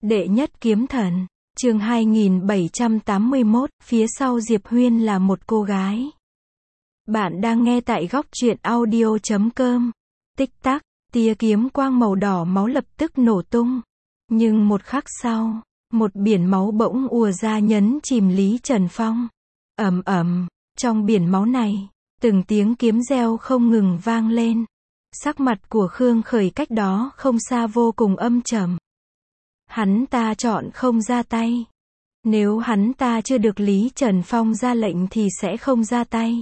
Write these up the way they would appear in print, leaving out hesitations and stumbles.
Đệ nhất kiếm thần, chương 2781, phía sau Diệp Huyên là một cô gái. Bạn đang nghe tại góc truyện audio.com. Tích tắc, tia kiếm quang màu đỏ máu lập tức nổ tung. Nhưng một khắc sau, một biển máu bỗng ùa ra nhấn chìm Lý Trần Phong. Ầm ầm, trong biển máu này, từng tiếng kiếm reo không ngừng vang lên. Sắc mặt của Khương Khởi cách đó không xa vô cùng âm trầm. Hắn ta chọn không ra tay. Nếu hắn ta chưa được Lý Trần Phong ra lệnh thì sẽ không ra tay.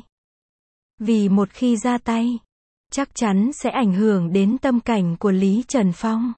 Vì một khi ra tay, chắc chắn sẽ ảnh hưởng đến tâm cảnh của Lý Trần Phong.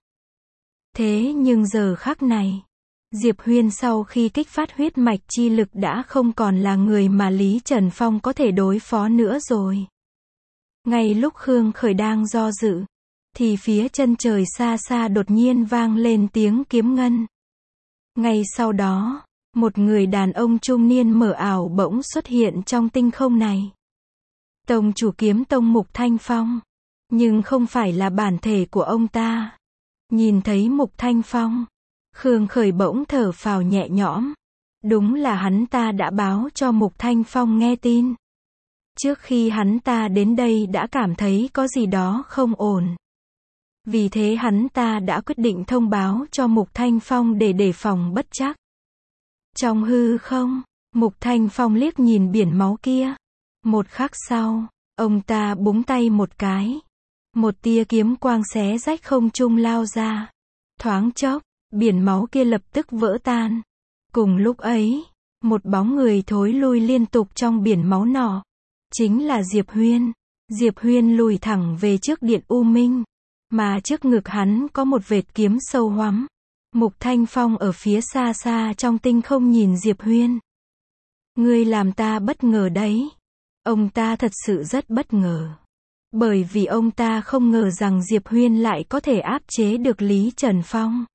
Thế nhưng giờ khắc này, Diệp Huyên sau khi kích phát huyết mạch chi lực đã không còn là người mà Lý Trần Phong có thể đối phó nữa rồi. Ngay lúc Khương Khởi đang do dự, thì phía chân trời xa xa đột nhiên vang lên tiếng kiếm ngân. Ngay sau đó, một người đàn ông trung niên mờ ảo bỗng xuất hiện trong tinh không này. Tông chủ kiếm tông Mục Thanh Phong. Nhưng không phải là bản thể của ông ta. Nhìn thấy Mục Thanh Phong, Khương Khởi bỗng thở phào nhẹ nhõm. Đúng là hắn ta đã báo cho Mục Thanh Phong nghe tin. Trước khi hắn ta đến đây đã cảm thấy có gì đó không ổn. Vì thế hắn ta đã quyết định thông báo cho Mục Thanh Phong để đề phòng bất trắc. Trong hư không, Mục Thanh Phong liếc nhìn biển máu kia. Một khắc sau, ông ta búng tay một cái. Một tia kiếm quang xé rách không trung lao ra. Thoáng chốc, biển máu kia lập tức vỡ tan. Cùng lúc ấy, một bóng người thối lui liên tục trong biển máu nọ. Chính là Diệp Huyên. Diệp Huyên lùi thẳng về trước điện U Minh. Mà trước ngực hắn có một vệt kiếm sâu hoắm. Mục Thanh Phong ở phía xa xa trong tinh không nhìn Diệp Huyên. Ngươi làm ta bất ngờ đấy. Ông ta thật sự rất bất ngờ. Bởi vì ông ta không ngờ rằng Diệp Huyên lại có thể áp chế được Lý Trần Phong.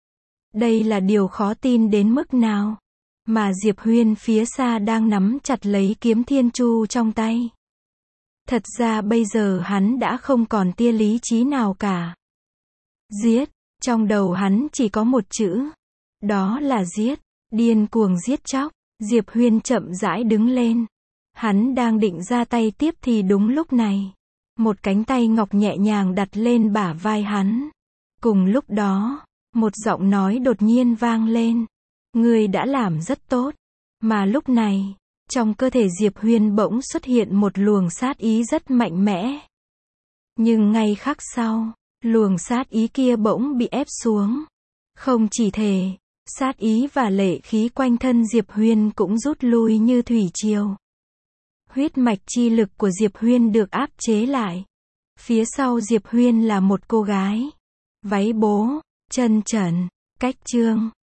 Đây là điều khó tin đến mức nào. Mà Diệp Huyên phía xa đang nắm chặt lấy kiếm thiên chu trong tay. Thật ra bây giờ hắn đã không còn tia lý trí nào cả. Giết, trong đầu hắn chỉ có một chữ. Đó là giết, điên cuồng giết chóc. Diệp Huyên chậm rãi đứng lên. Hắn đang định ra tay tiếp thì đúng lúc này. Một cánh tay ngọc nhẹ nhàng đặt lên bả vai hắn. Cùng lúc đó, một giọng nói đột nhiên vang lên. Ngươi đã làm rất tốt. Mà lúc này, trong cơ thể Diệp Huyên bỗng xuất hiện một luồng sát ý rất mạnh mẽ. Nhưng ngay khắc sau, luồng sát ý kia bỗng bị ép xuống. Không chỉ thế, sát ý và lệ khí quanh thân Diệp Huyên cũng rút lui như thủy triều. Huyết mạch chi lực của Diệp Huyên được áp chế lại. Phía sau Diệp Huyên là một cô gái. Váy bố, chân trần, cách chương.